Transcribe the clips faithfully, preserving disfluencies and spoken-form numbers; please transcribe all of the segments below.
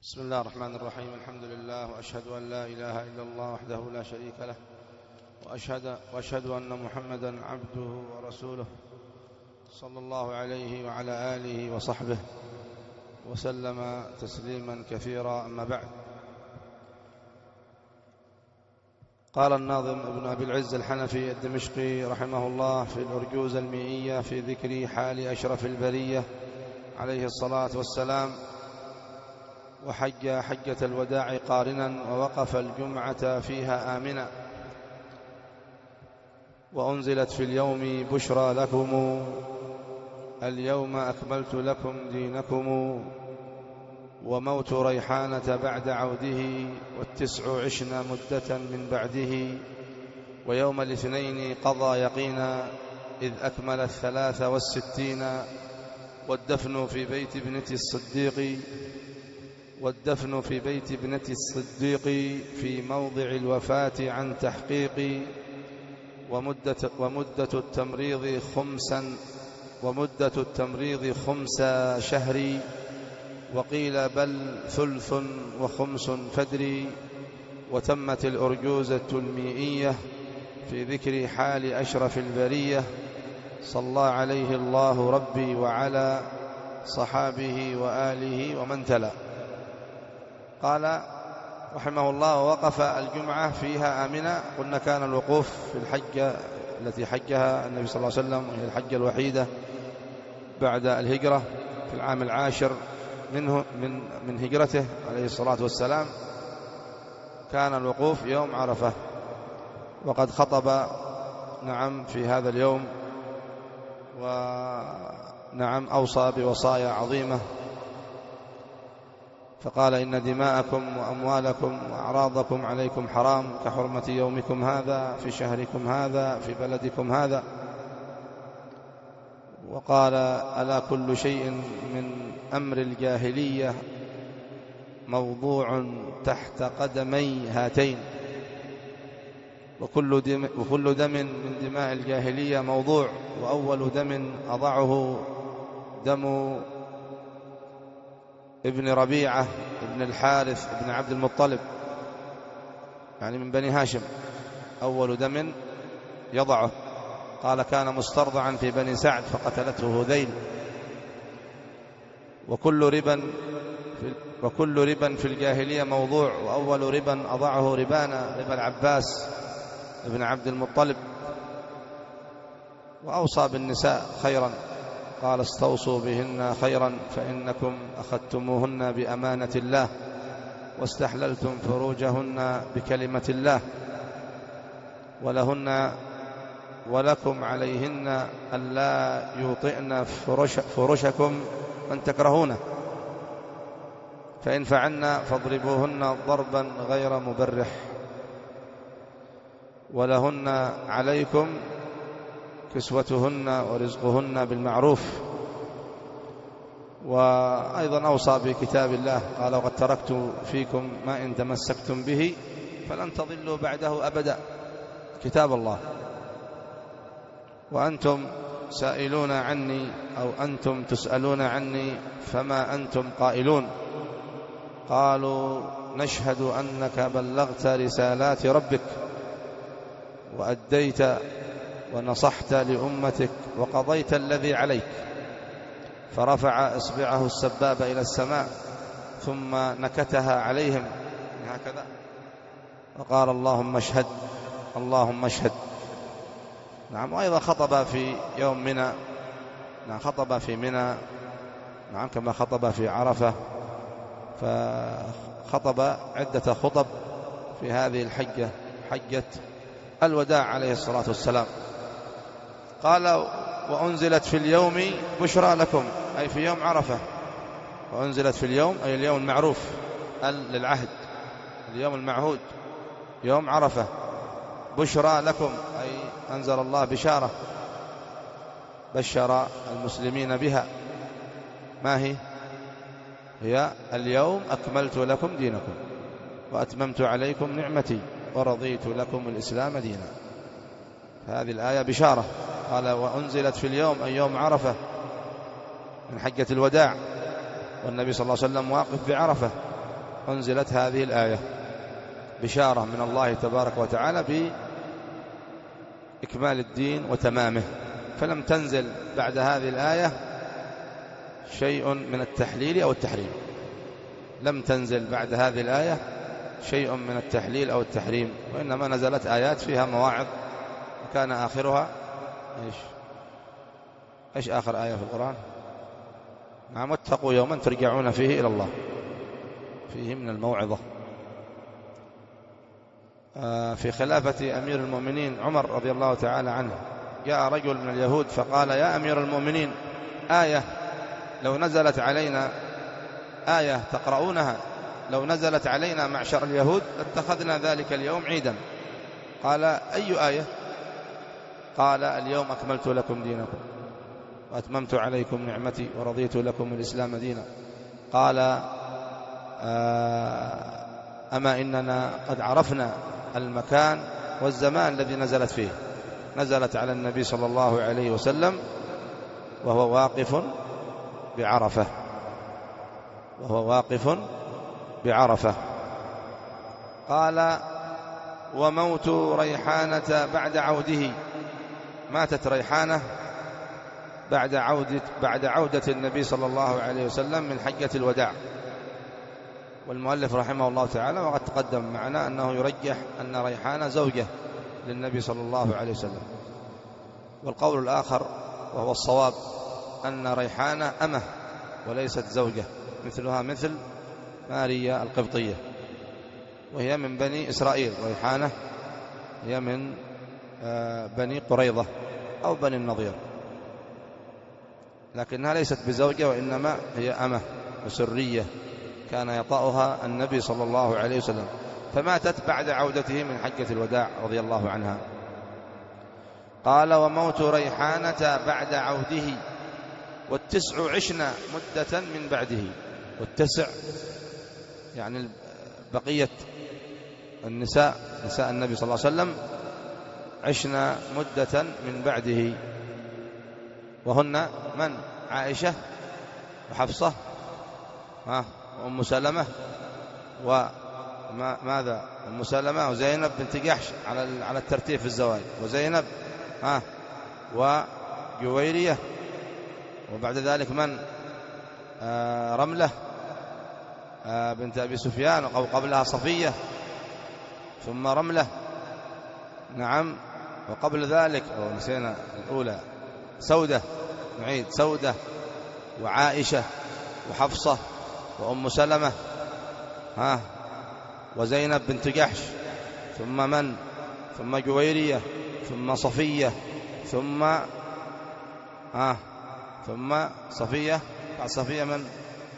بسم الله الرحمن الرحيم. الحمد لله، وأشهد أن لا إله إلا الله وحده لا شريك له، وأشهد, وأشهد أن محمدا عبده ورسوله صلى الله عليه وعلى آله وصحبه وسلم تسليما كثيرا. أما بعد، قال الناظم ابن أبي العز الحنفي الدمشقي رحمه الله في الأرجوز المئية في ذكر حال أشرف البرية عليه الصلاة والسلام: وحج حجة الوداع قارنا، ووقف الجمعة فيها آمنا، وأنزلت في اليوم بشرى لكم، اليوم أكملت لكم دينكم، وموت ريحانة بعد عوده، والتسع عشنا مدة من بعده، ويوم الاثنين قضى يقينا، إذ أكمل الثلاث والستين، والدفن في بيت ابنة الصديق والدفن في بيت ابنة الصديق في موضع الوفاة عن تحقيق، ومدة, ومدة التمريض خمسا ومدة التمريض خمس شهر، وقيل بل ثلث وخمس فدري، وتمت الأرجوزة المئية في ذكر حال أشرف البرية صلى عليه الله ربي وعلى صحابه وآله ومن تلا. قال رحمه الله: ووقف الجمعة فيها آمنة. قلنا كان الوقوف في الحجة التي حجها النبي صلى الله عليه وسلم، وهي الحجة الوحيدة بعد الهجرة في العام العاشر منه من من هجرته عليه الصلاة والسلام، كان الوقوف يوم عرفة. وقد خطب نعم في هذا اليوم، ونعم أوصى بوصايا عظيمة، فقال: إن دماءكم وأموالكم وأعراضكم عليكم حرام كحرمة يومكم هذا في شهركم هذا في بلدكم هذا. وقال: ألا كل شيء من أمر الجاهلية موضوع تحت قدمي هاتين، وكل دم, وكل دم من دماء الجاهلية موضوع، وأول دم أضعه دم ابن ربيعة ابن الحارث ابن عبد المطلب، يعني من بني هاشم، أول دم يضعه. قال: كان مسترضعا في بني سعد فقتلته هذيل. وكل ربا في وكل ربا في الجاهلية موضوع، وأول ربا أضعه ربانا ربا العباس ابن عبد المطلب. وأوصى بالنساء خيرا، قال: استوصوا بهن خيرا، فإنكم أخذتموهن بأمانة الله، واستحللتم فروجهن بكلمة الله، ولهن ولكم عليهن ألا يوطئن فرش فرشكم من تكرهونه، فإن فعلن فاضربوهن ضربا غير مبرح، ولهن عليكم كسوتهن ورزقهن بالمعروف. وأيضا أوصى بكتاب الله، قال: وقد تركت فيكم ما إن تمسكتم به فلن تضلوا بعده أبدا، كتاب الله. وأنتم سائلون عني أو أنتم تسألون عني فما أنتم قائلون، قالوا: نشهد أنك بلغت رسالات ربك، وأديت ونصحت لأمتك، وقضيت الذي عليك. فرفع إصبعه السبابة إلى السماء ثم نكتها عليهم هكذا، وقال: اللهم اشهد اللهم اشهد. نعم. وأيضا خطب في يوم منى، نعم خطب في منى، نعم كما خطب في عرفة، فخطب عدة خطب في هذه الحجة، حجة الوداع عليه الصلاة والسلام. قال: وأنزلت في اليوم بشرى لكم، أي في يوم عرفة. وأنزلت في اليوم أي اليوم المعروف للعهد، اليوم المعهود يوم عرفة. بشرى لكم أي أنزل الله بشارة، بشر المسلمين بها. ما هي؟ هي: اليوم أكملت لكم دينكم، وأتممت عليكم نعمتي، ورضيت لكم الإسلام دينا. هذه الآية بشارة. قال: وأنزلت في اليوم أي يوم عرفة من حجة الوداع، والنبي صلى الله عليه وسلم واقف بعرفة، أنزلت هذه الآية، بشارة من الله تبارك وتعالى بإكمال الدين وتمامه. فلم تنزل بعد هذه الآية شيء من التحليل أو التحريم، لم تنزل بعد هذه الآية شيء من التحليل أو التحريم، وإنما نزلت آيات فيها مواعظ، وكان آخرها إيش إيش آخر آية في القرآن؟ نعم، واتقوا يوما ترجعون فيه إلى الله، فيه من الموعظة. في خلافة أمير المؤمنين عمر رضي الله تعالى عنه، جاء رجل من اليهود فقال: يا أمير المؤمنين، آية لو نزلت علينا، آية تقرؤونها لو نزلت علينا معشر اليهود لاتخذنا ذلك اليوم عيدا. قال: أي آية؟ قال: اليوم أكملت لكم دينكم وأتممت عليكم نعمتي ورضيت لكم الإسلام دينا. قال: أما إننا قد عرفنا المكان والزمان الذي نزلت فيه، نزلت على النبي صلى الله عليه وسلم وهو واقف بعرفة، وهو واقف بعرفة. قال: وموت ريحانة بعد عوده، ماتت ريحانة بعد عودة, بعد عودة النبي صلى الله عليه وسلم من حجة الوداع. والمؤلف رحمه الله تعالى وقد تقدم معنا أنه يرجح أن ريحانة زوجة للنبي صلى الله عليه وسلم. والقول الآخر وهو الصواب أن ريحانة أمه وليست زوجة، مثلها مثل ماريا القبطية، وهي من بني إسرائيل. ريحانة هي من بني قريظة أو بني النضير، لكنها ليست بزوجة، وإنما هي أمه وسرية كان يطأها النبي صلى الله عليه وسلم، فماتت بعد عودته من حجة الوداع رضي الله عنها. قال: وموت ريحانة بعد عوده والتسع عشنا مدة من بعده. والتسع يعني بقية النساء، نساء النبي صلى الله عليه وسلم، عشنا مدة من بعده، وهن من؟ عائشة وحفصة وأم سلمة، وماذا أم سلمة وزينب بنت جحش على على الترتيب في الزواج، وزينب ها وجويرية، وبعد ذلك من؟ آه رملة آه بنت أبي سفيان، وقبلها صفية، ثم رملة، نعم، وقبل ذلك أو نسينا الأولى سودة، نعيد سودة وعائشة وحفصة وأم سلمة ها وزينب بنت جحش، ثم من؟ ثم جويرية، ثم صفية، ثم ها ثم صفية، بعد صفية من؟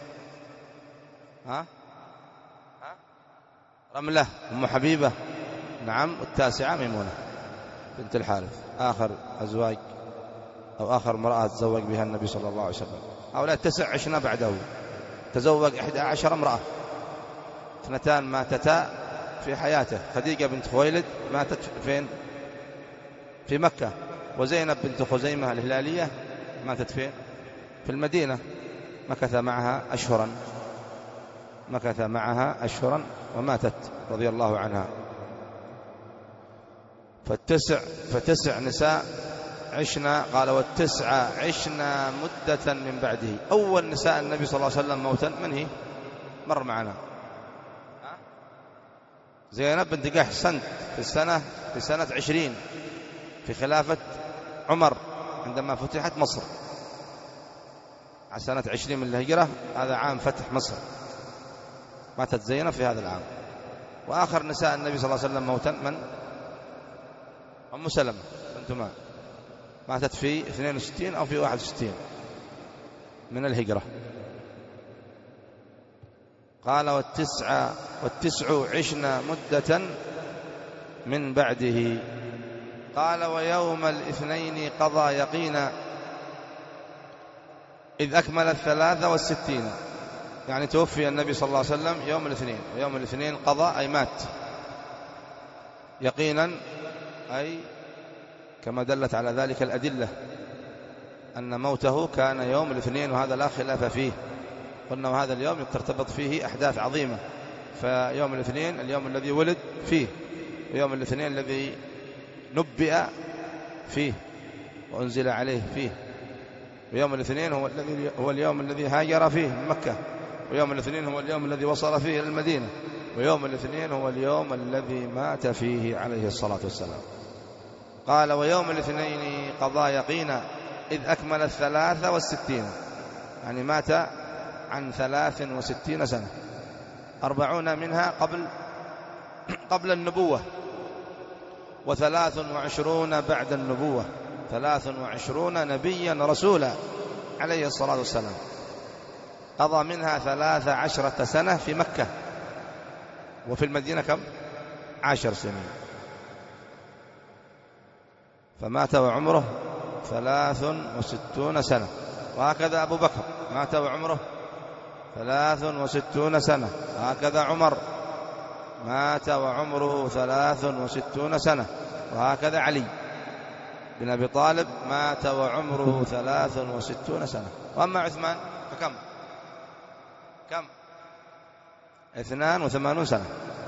ها ها رملة أم حبيبة، نعم، والتاسعة ميمونة بنت الحارث، آخر أزواج أو آخر امرأة تزوج بها النبي صلى الله عليه وسلم. هؤلاء التسع عشنا بعده، تزوج إحدى عشر امرأة، اثنتان ماتتا في حياته، خديجة بنت خويلد ماتت فين؟ في مكة، وزينب بنت خزيمة الهلالية ماتت فين؟ في المدينة، مكث معها أشهرا، مكث معها أشهرا وماتت رضي الله عنها. فالتسع فتسع نساء عشنا، قال: والتسع عشنا مدة من بعده. أول نساء النبي صلى الله عليه وسلم موتا من هي؟ مر معنا زينب بنت جحش، سنة في السنة في سنة عشرين في خلافة عمر عندما فتحت مصر، على سنة عشرين من الهجرة، هذا عام فتح مصر، ماتت زينب في هذا العام. وآخر نساء النبي صلى الله عليه وسلم موتا من؟ أم سلمة بنت ماء، ماتت في اثنين وستين أو في واحد وستين من الهجرة. قال: والتسع والتسع عشنا مدة من بعده. قال: ويوم الاثنين قضى يقينا إذ أكمل الثلاثة والستين، يعني توفي النبي صلى الله عليه وسلم يوم الاثنين، ويوم الاثنين قضى أي مات يقينا، أي كما دلت على ذلك الأدلة أن موته كان يوم الاثنين، وهذا لا خلاف فيه، قلنا وهذا اليوم ترتبط فيه أحداث عظيمة، فيوم الاثنين اليوم الذي ولد فيه، ويوم الاثنين الذي نبئ فيه وأنزل عليه فيه، ويوم الاثنين هو الذي هو اليوم الذي هاجر فيه من مكة، ويوم الاثنين هو اليوم الذي وصل فيه إلى المدينة، ويوم الاثنين هو اليوم الذي مات فيه عليه الصلاة والسلام. قال ويوم الاثنين قضى يقينا إذ أكمل الثلاث والستين، يعني مات عن ثلاث وستين سنة، أربعون منها قبل قبل النبوة، وثلاث وعشرون بعد النبوة، ثلاث وعشرون نبيا رسولا عليه الصلاة والسلام. قضى منها ثلاث عشرة سنة في مكة، وفي المدينة كم؟ عشر سنين، فمات وعمره ثلاث وستون سنة. وهكذا أبو بكر مات وعمره ثلاث وستون سنة، وهكذا عمر مات وعمره ثلاث وستون سنة، وهكذا علي بن أبي طالب مات وعمره ثلاث وستون سنة. وأما عثمان فكم؟ كم؟ اثنان وثمانون سنة.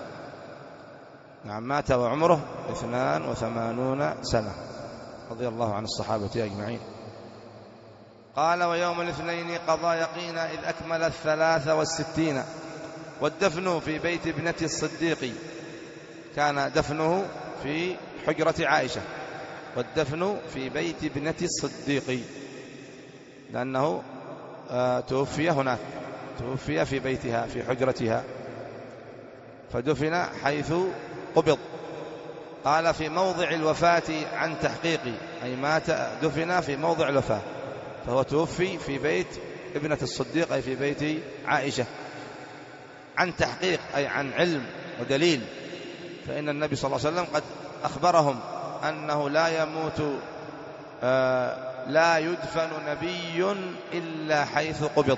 نعم، مات وعمره اثنان وثمانون سنة، رضي الله عن الصحابة أجمعين. قال ويوم الاثنين قضى يقينا إذ أكمل الثلاث والستين، والدفن في بيت ابنة الصديق، كان دفنه في حجرة عائشة، والدفن في بيت ابنة الصديق لأنه آه توفي هناك، توفي في بيتها في حجرتها، فدفن حيث قبض. قال في موضع الوفاة عن تحقيق، أي مات دفن في موضع الوفاة، فهو توفي في بيت ابنة الصديق أي في بيت عائشة، عن تحقيق أي عن علم ودليل، فإن النبي صلى الله عليه وسلم قد أخبرهم أنه لا يموت آه لا يدفن نبي إلا حيث قبض،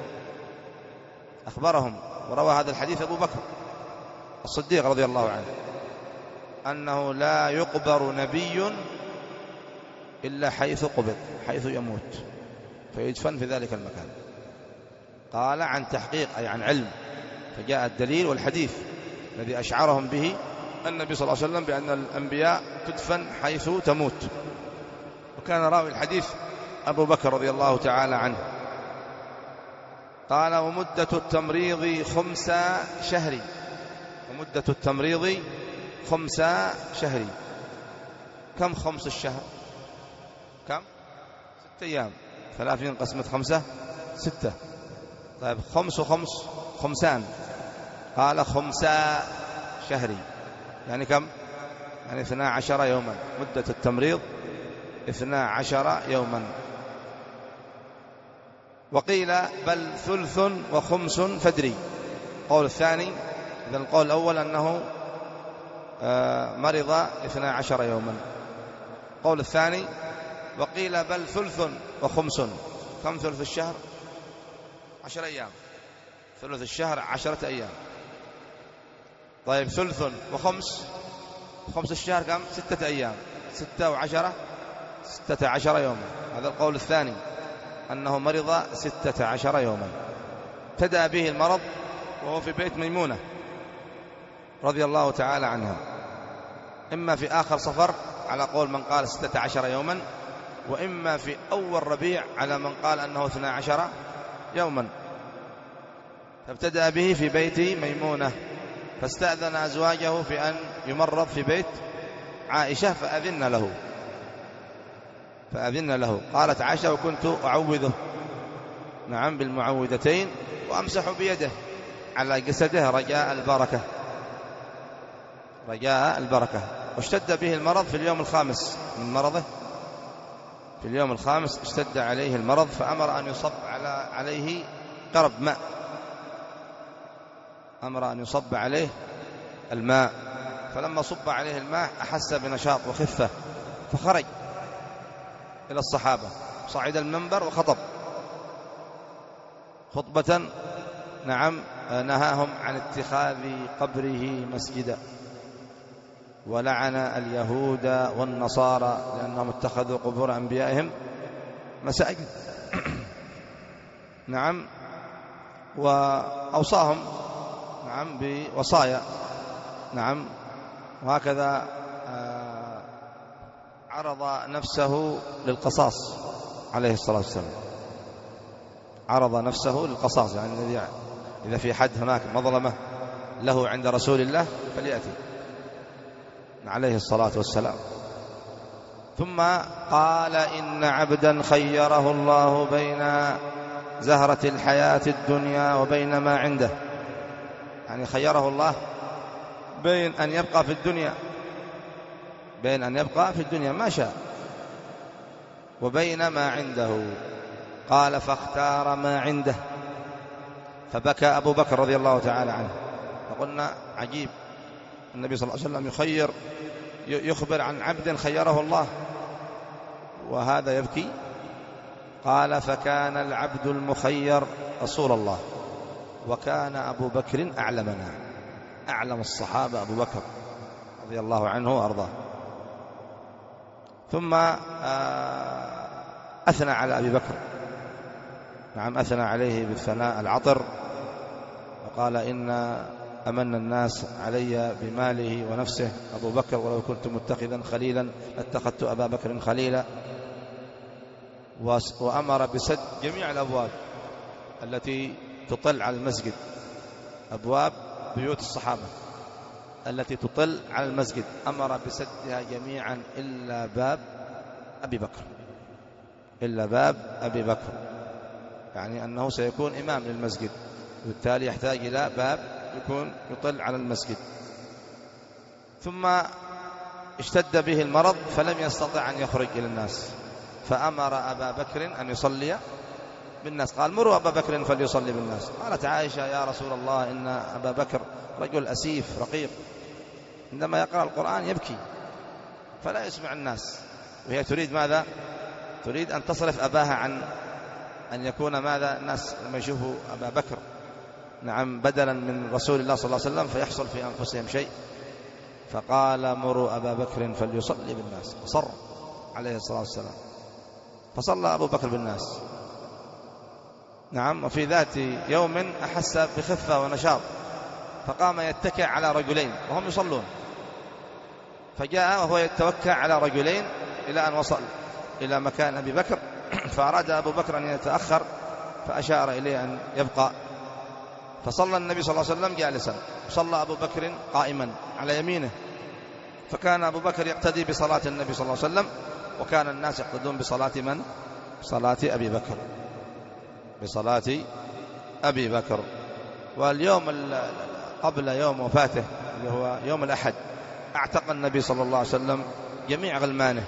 أخبرهم. وروى هذا الحديث أبو بكر الصديق رضي الله عنه أنه لا يقبر نبي إلا حيث قبض، حيث يموت فيدفن في ذلك المكان. قال عن تحقيق أي عن علم، فجاء الدليل والحديث الذي أشعرهم به النبي صلى الله عليه وسلم بأن الأنبياء تدفن حيث تموت. وكان راوي الحديث أبو بكر رضي الله تعالى عنه. قال ومدة التمريض خمس شهر، ومدة التمريض خمس شهر. كم خمس الشهر؟ كم؟ ستة أيام، ثلاثين قسمة خمسة ستة. طيب خمس وخمس خمسان، قال خمسا شهري، يعني كم؟ يعني اثنا عشر يوما. مدة التمريض اثنا عشر يوما. وقيل بل ثلث وخمس فدري، قول الثاني. إذا القول الأول أنه مرض اثنا عشر يوما. قول الثاني وقيل بل ثلث وخمس. كم ثلث الشهر؟ عشر أيام. ثلث الشهر عشرة أيام. طيب ثلث وخمس، خمس الشهر كم؟ ستة أيام. ستة وعشرة ستة عشر يوما. هذا القول الثاني أنه مرض ستة عشر يوما. ابتدأ به المرض وهو في بيت ميمونة رضي الله تعالى عنها، إما في آخر صفر على قول من قال ستة عشر يوما، وإما في أول ربيع على من قال أنه اثنا عشر يوما. فابتدأ به في بيت ميمونة، فاستأذن أزواجه في أن يمرض في بيت عائشة فأذن له فأذن له قالت عائشة وكنت أعوذه، نعم، بالمعوذتين، وأمسح بيده على جسده رجاء البركة رجاء البركة. واشتد به المرض في اليوم الخامس من مرضه، في اليوم الخامس اشتد عليه المرض، فأمر أن يصب على عليه قرب ماء، أمر أن يصب عليه الماء. فلما صب عليه الماء أحس بنشاط وخفة، فخرج إلى الصحابة، صعد المنبر وخطب خطبة، نعم، نهاهم عن اتخاذ قبره مسجدا، ولعن اليهود والنصارى لأنهم اتخذوا قبور أنبيائهم مساجد. نعم، وأوصاهم نعم بوصايا، نعم. وهكذا عرض نفسه للقصاص عليه الصلاة والسلام، عرض نفسه للقصاص، يعني الذي إذا في حد هناك مظلمة له عند رسول الله فليأتي عليه الصلاة والسلام. ثم قال إن عبدا خيره الله بين زهرة الحياة الدنيا وبين ما عنده، يعني خيره الله بين أن يبقى في الدنيا بين أن يبقى في الدنيا ما شاء وبين ما عنده. قال فاختار ما عنده، فبكى أبو بكر رضي الله تعالى عنه. فقلنا عجيب، النبي صلى الله عليه وسلم يخير يخبر عن عبد خيره الله وهذا يبكي. قال فكان العبد المخير رسول الله، وكان أبو بكر أعلمنا، أعلم الصحابة أبو بكر رضي الله عنه وأرضاه. ثم أثنى على أبي بكر، نعم أثنى عليه بالثناء العطر، وقال إن أمن الناس علي بماله ونفسه أبو بكر، ولو كنت متخذا خليلا لاتخذت أبا بكر خليلا. وأمر بسد جميع الأبواب التي تطل على المسجد، أبواب بيوت الصحابة التي تطل على المسجد أمر بسدها جميعا إلا باب أبي بكر، إلا باب أبي بكر، يعني أنه سيكون إمام للمسجد، وبالتالي يحتاج إلى باب يكون يطل على المسجد. ثم اشتد به المرض فلم يستطع أن يخرج إلى الناس، فأمر أبا بكر أن يصلي بالناس. قال مروا أبا بكر فليصلي بالناس. قالت عائشة يا رسول الله إن أبا بكر رجل أسيف رقيق، عندما يقرأ القرآن يبكي فلا يسمع الناس، وهي تريد ماذا؟ تريد أن تصرف أباها عن أن يكون ماذا؟ الناس لما يشوفوا أبا بكر نعم بدلا من رسول الله صلى الله عليه وسلم فيحصل في أنفسهم شيء. فقال مروا أبا بكر فليصلي بالناس، أصر عليه الصلاة والسلام، فصلى أبو بكر بالناس. نعم. وفي ذات يوم أحس بخفة ونشاط فقام يتكئ على رجلين وهم يصلون، فجاء وهو يتوكى على رجلين إلى أن وصل إلى مكان أبي بكر، فأراد أبو بكر أن يتأخر فأشار إليه أن يبقى، فصلى النبي صلى الله عليه وسلم جالسا، صلى أبو بكر قائما على يمينه، فكان أبو بكر يقتدي بصلاة النبي صلى الله عليه وسلم، وكان الناس يقتدون بصلاة من؟ صلاة أبي بكر، بصلاة أبي بكر. واليوم قبل يوم وفاته اللي هو يوم الأحد اعتق النبي صلى الله عليه وسلم جميع غلمانه،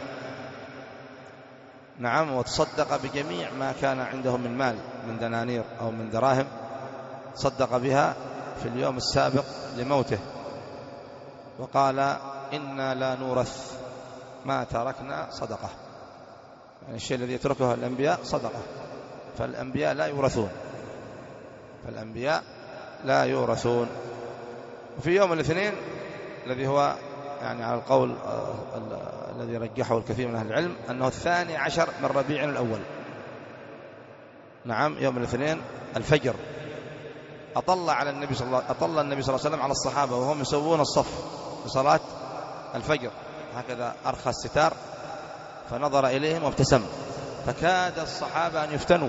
نعم، وتصدق بجميع ما كان عنده من مال من دنانير أو من دراهم، صدق بها في اليوم السابق لموته، وقال إنا لا نورث ما تركنا صدقة، يعني الشيء الذي يتركه الأنبياء صدقة، فالأنبياء لا يورثون، فالأنبياء لا يورثون. وفي يوم الاثنين الذي هو يعني على القول الذي رجحه الكثير من أهل العلم أنه الثاني عشر من ربيع الأول، نعم، يوم الاثنين الفجر أطل على النبي صلى الله أطل النبي صلى الله عليه وسلم على الصحابة وهم يسوون الصف لصلاة الفجر، هكذا أرخى الستار فنظر إليهم وابتسم، فكاد الصحابة أن يفتنوا،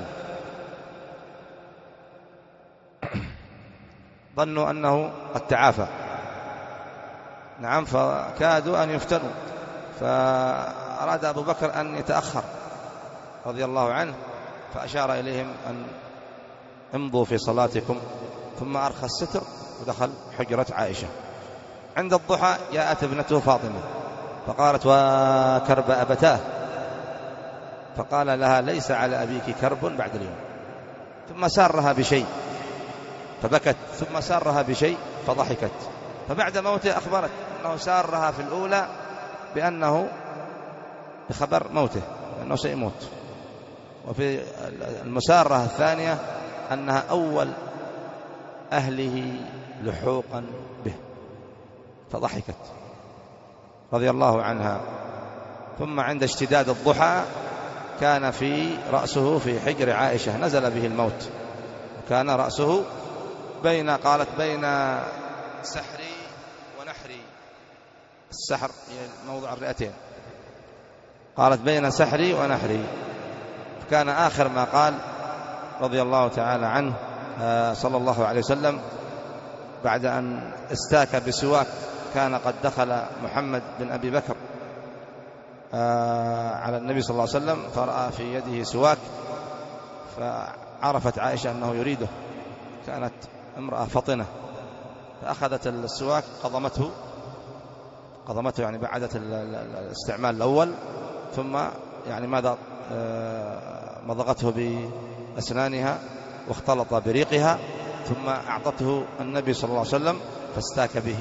ظنوا أنه قد تعافى، نعم، فكادوا أن يفتنوا، فأراد أبو بكر أن يتأخر رضي الله عنه، فأشار إليهم أن امضوا في صلاتكم، ثم أرخى الستر ودخل حجرة عائشة. عند الضحى جاءت ابنته فاطمة فقالت وكرب أبتاه، فقال لها ليس على أبيك كرب بعد اليوم، ثم سارها بشيء فبكت، ثم سارها بشيء فضحكت، فبعد موته أخبرت أنه سارها في الأولى بأنه بخبر موته أنه سيموت، وفي المسارة الثانية أنها أول أهله لحوقا به، فضحكت رضي الله عنها. ثم عند اشتداد الضحى كان في رأسه في حجر عائشة، نزل به الموت، وكان رأسه بين قالت بين سحري ونحري. السحر موضع الرئتين. قالت بين سحري ونحري. كان آخر ما قال رضي الله تعالى عنه صلى الله عليه وسلم بعد أن استاك بسواك، كان قد دخل محمد بن أبي بكر على النبي صلى الله عليه وسلم فرأى في يده سواك، فعرفت عائشة أنه يريده، كانت امرأة فطنة، فأخذت السواك قضمته قضمته يعني بعدت الاستعمال الأول، ثم يعني ماذا مضغته بأسنانها واختلط بريقها، ثم أعطته النبي صلى الله عليه وسلم فاستاك به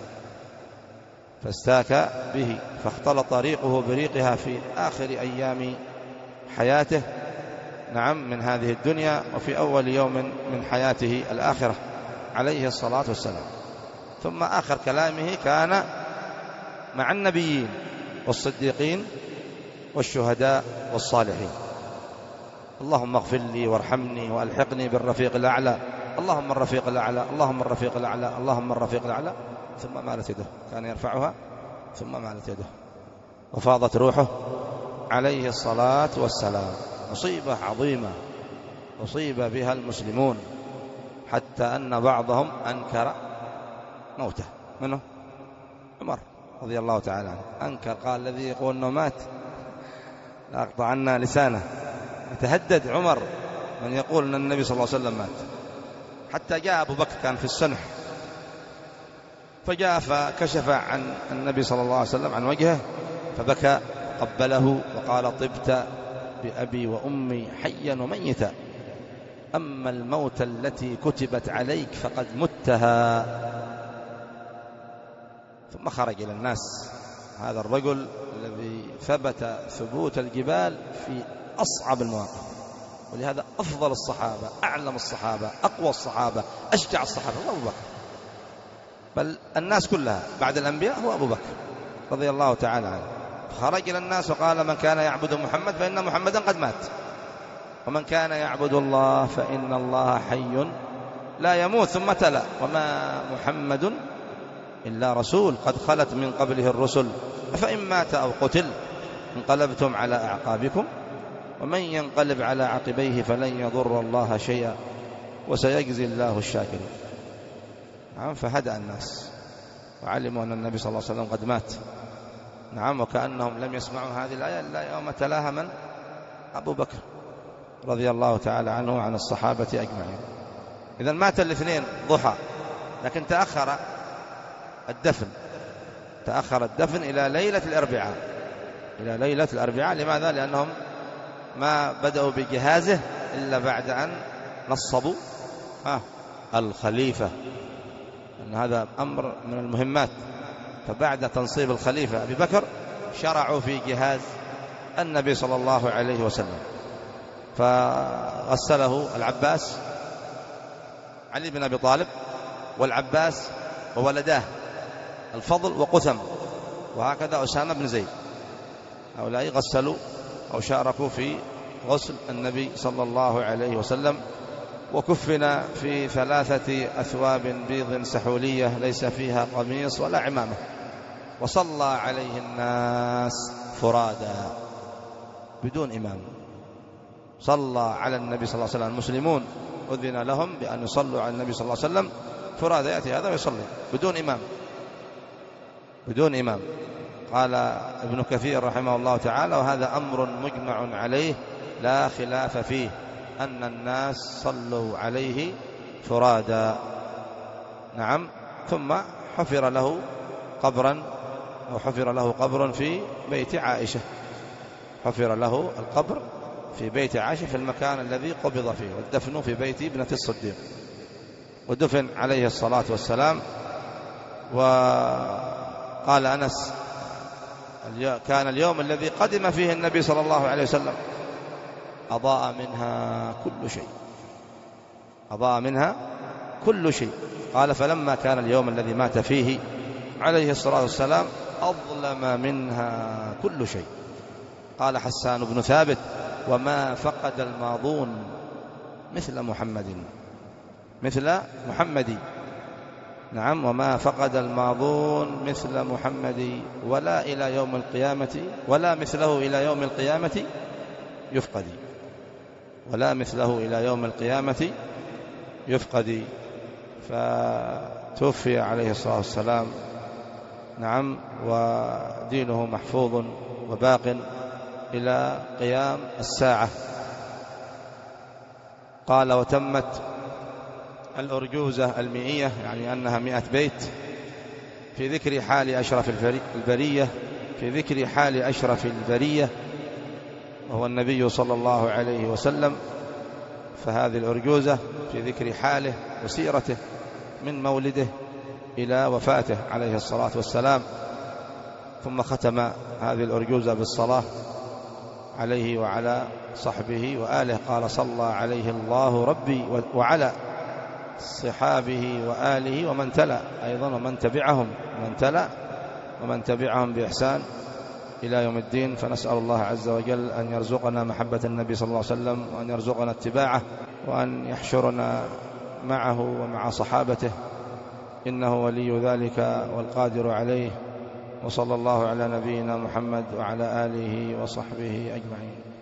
فاستاك به فاختلط ريقه بريقها في آخر أيام حياته، نعم، من هذه الدنيا، وفي أول يوم من حياته الآخرة عليه الصلاة والسلام. ثم آخر كلامه كان مع النبيين والصديقين والشهداء والصالحين: اللهم اغفر لي وارحمني وألحقني بالرفيق الأعلى، اللهم الرفيق الأعلى، اللهم الرفيق الأعلى، اللهم الرفيق الأعلى. ثم مالت يده، كان يرفعها ثم مالت يده، وفاضت روحه عليه الصلاة والسلام. مصيبة عظيمة أصيب بها المسلمون، حتى أن بعضهم أنكر موته. منه عمر رضي الله تعالى عنه أنكر، قال الذي يقول أنه مات لأقطعنا لسانه. يتهدد عمر من يقول أن النبي صلى الله عليه وسلم مات. حتى جاء أبو بكر كان في السنح، فجاء فكشف عن النبي صلى الله عليه وسلم عن وجهه، فبكى قبله وقال: طبت بأبي وأمي حيا وميتا، أما الموت التي كتبت عليك فقد متها. ثم خرج إلى الناس هذا الرجل الذي ثبت ثبوت الجبال في أصعب المواقف، ولهذا أفضل الصحابة، أعلم الصحابة، أقوى الصحابة، أشجع الصحابة هو أبو بكر، بل الناس كلها بعد الأنبياء هو أبو بكر رضي الله تعالى عنه. خرج إلى الناس وقال: من كان يعبد محمد فإن محمدا قد مات، ومن كان يعبد الله فإن الله حي لا يموت. ثم تلا: وما محمد إلا رسول قد خلت من قبله الرسل أفإن مات أو قتل انقلبتم على أعقابكم ومن ينقلب على عقبيه فلن يضر الله شيئا وسيجزي الله الشاكرين. نعم، فهدأ الناس وعلموا أن النبي صلى الله عليه وسلم قد مات. نعم، وكأنهم لم يسمعوا هذه الآية إلا يوم تلاها من؟ أبو بكر رضي الله تعالى عنه وعن الصحابة أجمعين. إذا مات الاثنين ضحى، لكن تأخر الدفن تأخر الدفن إلى ليلة الأربعاء إلى ليلة الأربعاء لماذا؟ لأنهم ما بدأوا بجهازه إلا بعد أن نصبوا آه الخليفة، أن هذا أمر من المهمات. فبعد تنصيب الخليفة أبي بكر شرعوا في جهاز النبي صلى الله عليه وسلم، فغسله العباس علي بن أبي طالب والعباس وولداه الفضل وقثم، وهكذا أسامة بن زيد، هؤلاء غسلوا أو شاركوا في غسل النبي صلى الله عليه وسلم. وكفن في ثلاثة أثواب بيض سحولية ليس فيها قميص ولا عمامة، وصلى عليه الناس فرادا بدون إمام. صلى على النبي صلى الله عليه وسلم المسلمون، أذن لهم بأن يصلوا على النبي صلى الله عليه وسلم فرادا، يأتي هذا ويصلي بدون إمام بدون إمام. قال ابن كثير رحمه الله تعالى: وهذا أمر مجمع عليه لا خلاف فيه، أن الناس صلوا عليه فرادا. نعم. ثم حفر له قبرا أو حفر له قبر في بيت عائشة حفر له القبر في بيت عائشة في المكان الذي قبض فيه، والدفن في بيت ابنة الصديق، ودفن عليه الصلاة والسلام. وقال أنس: كان اليوم الذي قدم فيه النبي صلى الله عليه وسلم أضاء منها كل شيء أضاء منها كل شيء. قال: فلما كان اليوم الذي مات فيه عليه الصلاة والسلام أظلم منها كل شيء. قال حسان بن ثابت: وما فقد الماضون مثل محمد مثل محمدي. نعم، وما فقد الماضون مثل محمدي، ولا إلى يوم القيامة ولا مثله إلى يوم القيامة يفقدي، ولا مثله إلى يوم القيامة يفقدي. فتوفي عليه الصلاة والسلام، نعم، ودينه محفوظ وباق إلى قيام الساعة. قال: وتمت الأرجوزة المئية، يعني أنها مئة بيت، في ذكر حال أشرف البرية، في ذكر حال أشرف البرية وهو النبي صلى الله عليه وسلم. فهذه الأرجوزة في ذكر حاله وسيرته من مولده إلى وفاته عليه الصلاة والسلام. ثم ختم هذه الأرجوزة بالصلاة عليه وعلى صحبه وآله. قال: صلى عليه الله ربي وعلى صحابه وآله ومن تلا، أيضا ومن تبعهم، من تلا ومن تبعهم بإحسان إلى يوم الدين. فنسأل الله عز وجل أن يرزقنا محبة النبي صلى الله عليه وسلم، وأن يرزقنا اتباعه، وأن يحشرنا معه ومع صحابته، إنه ولي ذلك والقادر عليه. وصلى الله على نبينا محمد وعلى آله وصحبه أجمعين.